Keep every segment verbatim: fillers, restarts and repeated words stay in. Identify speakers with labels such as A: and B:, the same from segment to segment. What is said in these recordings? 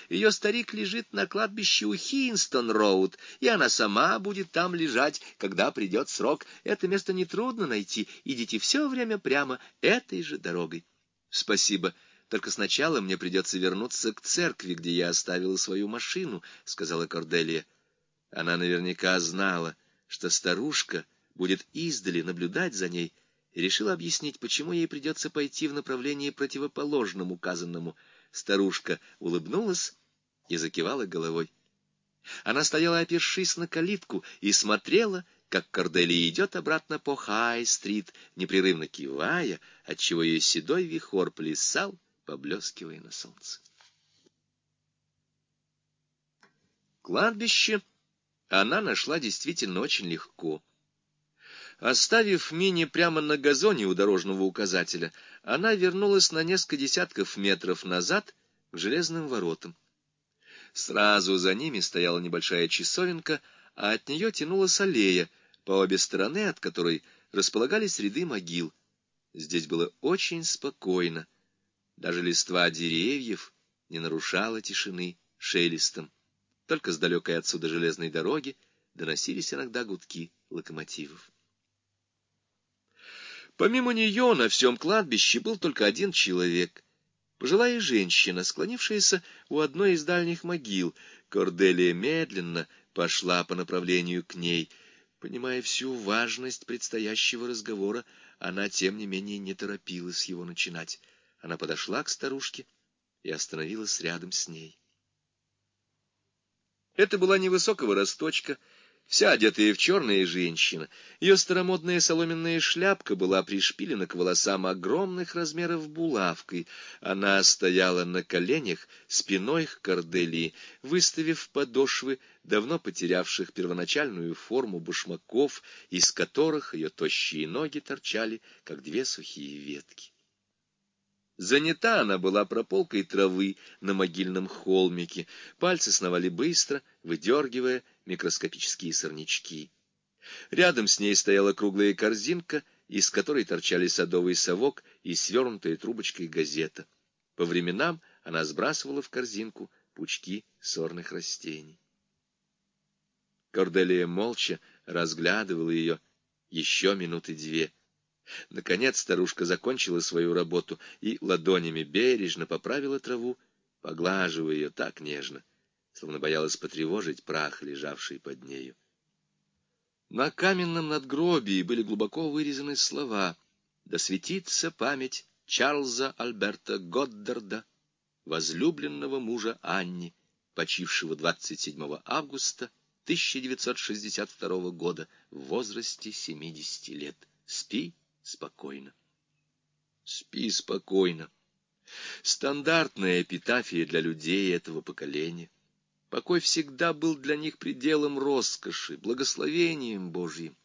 A: Ее старик лежит на кладбище у Хинстон-Роуд, и она сама будет там лежать, когда придет срок. Это место нетрудно найти. Идите все время прямо этой же дорогой. Спасибо. Только сначала мне придется вернуться к церкви, где я оставила свою машину, — сказала Корделия. Она наверняка знала, что старушка будет издали наблюдать за ней, и решила объяснить, почему ей придется пойти в направлении противоположном указанному. Старушка улыбнулась и закивала головой. Она стояла, опершись на калитку, и смотрела, как Корделия идет обратно по Хай-стрит, непрерывно кивая, отчего ее седой вихор плясал, поблескивая на солнце. Кладбище она нашла действительно очень легко. Оставив Мини прямо на газоне у дорожного указателя, она вернулась на несколько десятков метров назад к железным воротам. Сразу за ними стояла небольшая часовенка, а от нее тянулась аллея, по обе стороны от которой располагались ряды могил. Здесь было очень спокойно. Даже листва деревьев не нарушала тишины шелестом. Только с далекой отсюда железной дороги доносились иногда гудки локомотивов. Помимо нее на всем кладбище был только один человек — пожилая женщина, склонившаяся у одной из дальних могил. Корделия медленно пошла по направлению к ней. Понимая всю важность предстоящего разговора, она, тем не менее, не торопилась его начинать. Она подошла к старушке и остановилась рядом с ней. Это была невысокого росточка, вся одетая в черное женщина. Ее старомодная соломенная шляпка была пришпилена к волосам огромных размеров булавкой. Она стояла на коленях, спиной к Корделии, выставив подошвы давно потерявших первоначальную форму башмаков, из которых ее тощие ноги торчали, как две сухие ветки. Занята она была прополкой травы на могильном холмике. Пальцы сновали быстро, выдергивая микроскопические сорнячки. Рядом с ней стояла круглая корзинка, из которой торчали садовый совок и свернутая трубочкой газета. По временам она сбрасывала в корзинку пучки сорных растений. Корделия молча разглядывала ее еще минуты две. Наконец старушка закончила свою работу и ладонями бережно поправила траву, поглаживая ее так нежно, словно боялась потревожить прах, лежавший под нею. На каменном надгробии были глубоко вырезаны слова: «Да светится память Чарльза Альберта Годдарда, возлюбленного мужа Анни, почившего двадцать седьмого августа тысяча девятьсот шестьдесят второго года в возрасте семидесяти лет. Спи спокойно». Спи спокойно. Стандартная эпитафия для людей этого поколения. Покой всегда был для них пределом роскоши, благословением Божьим.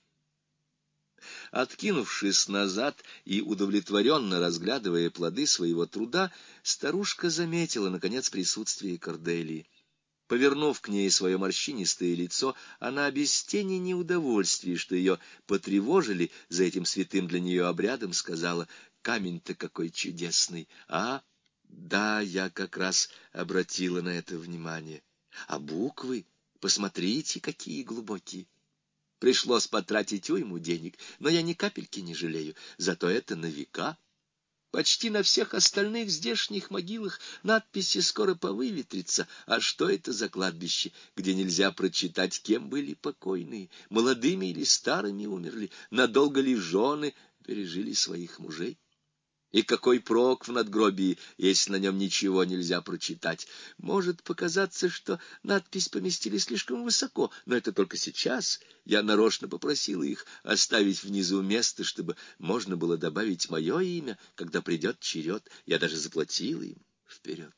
A: Откинувшись назад и удовлетворенно разглядывая плоды своего труда, старушка заметила, наконец, присутствие Корделии. Повернув к ней свое морщинистое лицо, она без тени неудовольствия, что ее потревожили за этим святым для нее обрядом, сказала: «Камень-то какой чудесный, а?» «Да, я как раз обратила на это внимание. А буквы, посмотрите, какие глубокие. Пришлось потратить уйму денег, но я ни капельки не жалею, зато это на века». Почти на всех остальных здешних могилах надписи скоро повыветрятся. А что это за кладбище, где нельзя прочитать, кем были покойные, молодыми или старыми умерли, надолго ли жены пережили своих мужей? И какой прок в надгробии, если на нем ничего нельзя прочитать? Может показаться, что надпись поместили слишком высоко, но это только сейчас. Я нарочно попросила их оставить внизу место, чтобы можно было добавить мое имя, когда придет черед. Я даже заплатила им вперед.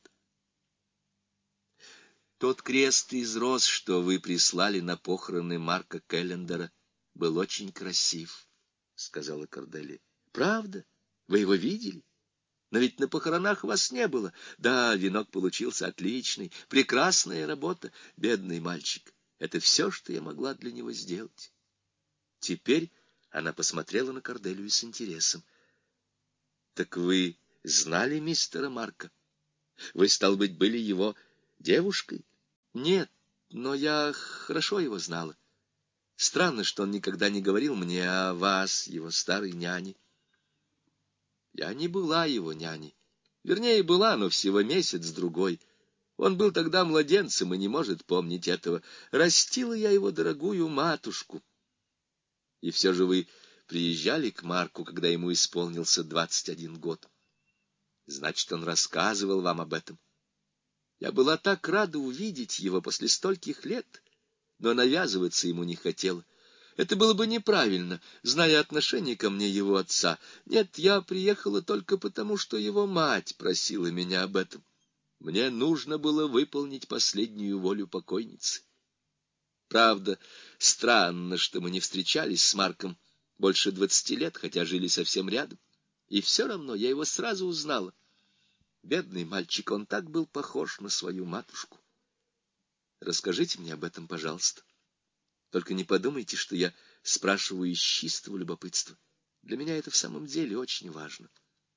A: Тот крест из роз, что вы прислали на похороны Марка Келлендера, был очень красив, — сказала Корделия. — Правда? Вы его видели? Но ведь на похоронах вас не было. Да, венок получился отличный, прекрасная работа, бедный мальчик. Это все, что я могла для него сделать. Теперь она посмотрела на Корделию с интересом. — Так вы знали мистера Марка? Вы, стало быть, были его Девушкой? Нет, но я хорошо его знала. Странно, что он никогда не говорил мне о вас, его старой няне. Я не была его няней. Вернее, была, но всего месяц-другой. Он был тогда младенцем и не может помнить этого. Растила я его дорогую матушку. И все же вы приезжали к Марку, когда ему исполнился двадцать один год. Значит, он рассказывал вам об этом. Я была так рада увидеть его после стольких лет, но навязываться ему не хотела. Это было бы неправильно, зная отношение ко мне его отца. Нет, я приехала только потому, что его мать просила меня об этом. Мне нужно было выполнить последнюю волю покойницы. Правда, странно, что мы не встречались с Марком больше двадцати лет, хотя жили совсем рядом. И все равно я его сразу узнала. Бедный мальчик, он так был похож на свою матушку. Расскажите мне об этом, пожалуйста. Только не подумайте, что я спрашиваю из чистого любопытства. Для меня это в самом деле очень важно.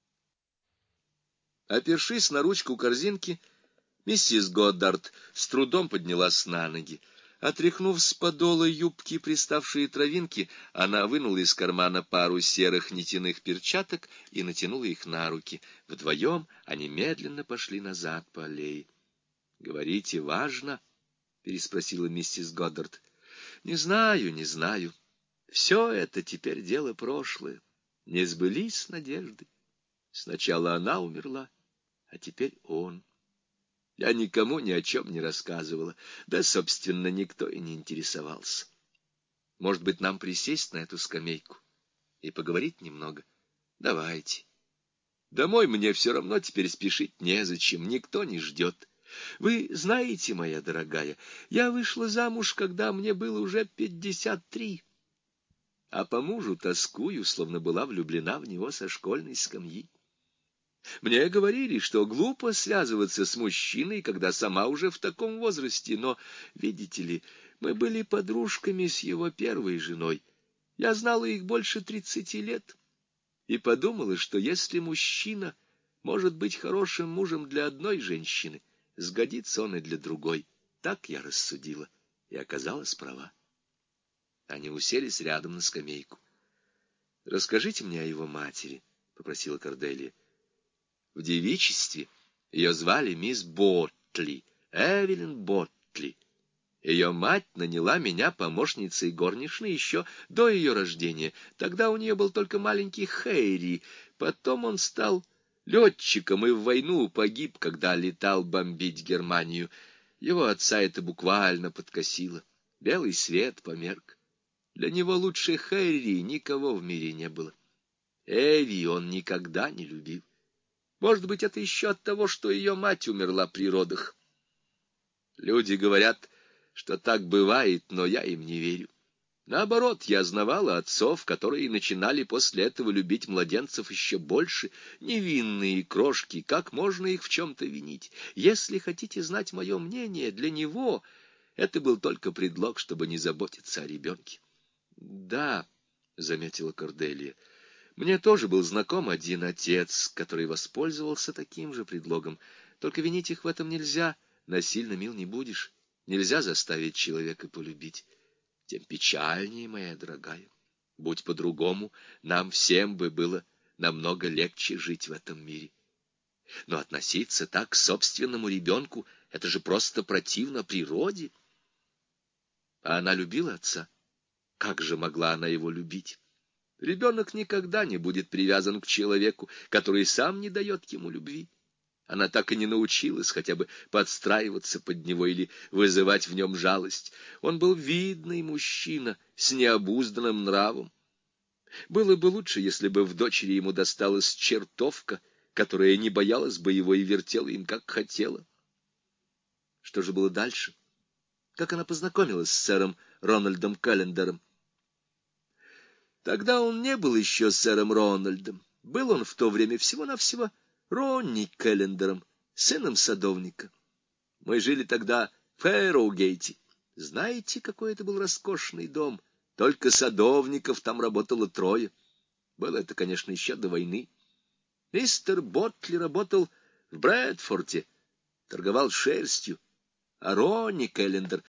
A: Опершись на ручку корзинки, миссис Годдард с трудом поднялась на ноги. Отряхнув с подола юбки приставшие травинки, она вынула из кармана пару серых нитяных перчаток и натянула их на руки. Вдвоем они медленно пошли назад по аллее. — Говорите, важно? — переспросила миссис Годдард. — Не знаю, не знаю. Все это теперь дело прошлое. Не сбылись надежды. Сначала она умерла, а теперь он. Я никому ни о чем не рассказывала, да, собственно, никто и не интересовался. Может быть, нам присесть на эту скамейку и поговорить немного? Давайте. Домой мне все равно теперь спешить незачем, никто не ждет. Вы знаете, моя дорогая, я вышла замуж, когда мне было уже пятьдесят три, а по мужу тоскую, словно была влюблена в него со школьной скамьи. Мне говорили, что глупо связываться с мужчиной, когда сама уже в таком возрасте, но, видите ли, мы были подружками с его первой женой. Я знала их больше тридцати лет и подумала, что если мужчина может быть хорошим мужем для одной женщины, сгодится он и для другой. Так я рассудила и оказалась права. Они уселись рядом на скамейку. — Расскажите мне о его матери, — попросила Корделия. В девичестве ее звали мисс Ботли, Эвелин Ботли. Ее мать наняла меня помощницей горничной еще до ее рождения. Тогда у нее был только маленький Хэри. Потом он стал летчиком и в войну погиб, когда летал бомбить Германию. Его отца это буквально подкосило. Белый свет померк. Для него лучше Хэри никого в мире не было. Эви он никогда не любил. Может быть, это еще от того, что ее мать умерла при родах. Люди говорят, что так бывает, но я им не верю. Наоборот, я знавала отцов, которые начинали после этого любить младенцев еще больше. Невинные крошки, как можно их в чем-то винить? Если хотите знать мое мнение, для него это был только предлог, чтобы не заботиться о ребенке. — Да, — заметила Корделия, — мне тоже был знаком один отец, который воспользовался таким же предлогом. Только винить их в этом нельзя, насильно мил не будешь. Нельзя заставить человека полюбить. Тем печальнее, моя дорогая. Будь по-другому, нам всем бы было намного легче жить в этом мире. Но относиться так к собственному ребенку — это же просто противно природе. А она любила отца? Как же могла она его любить? Ребенок никогда не будет привязан к человеку, который сам не дает ему любви. Она так и не научилась хотя бы подстраиваться под него или вызывать в нем жалость. Он был видный мужчина с необузданным нравом. Было бы лучше, если бы в дочери ему досталась чертовка, которая не боялась бы его и вертела им, как хотела. Что же было дальше? Как она познакомилась с сэром Рональдом Каллендером? Тогда он не был еще сэром Рональдом. Был он в то время всего-навсего Ронни Каллендером, сыном садовника. Мы жили тогда в Фэрроугейте. Знаете, какой это был роскошный дом? Только садовников там работало трое. Было это, конечно, еще до войны. Мистер Ботли работал в Брэдфорте, торговал шерстью. А Ронни Келлендер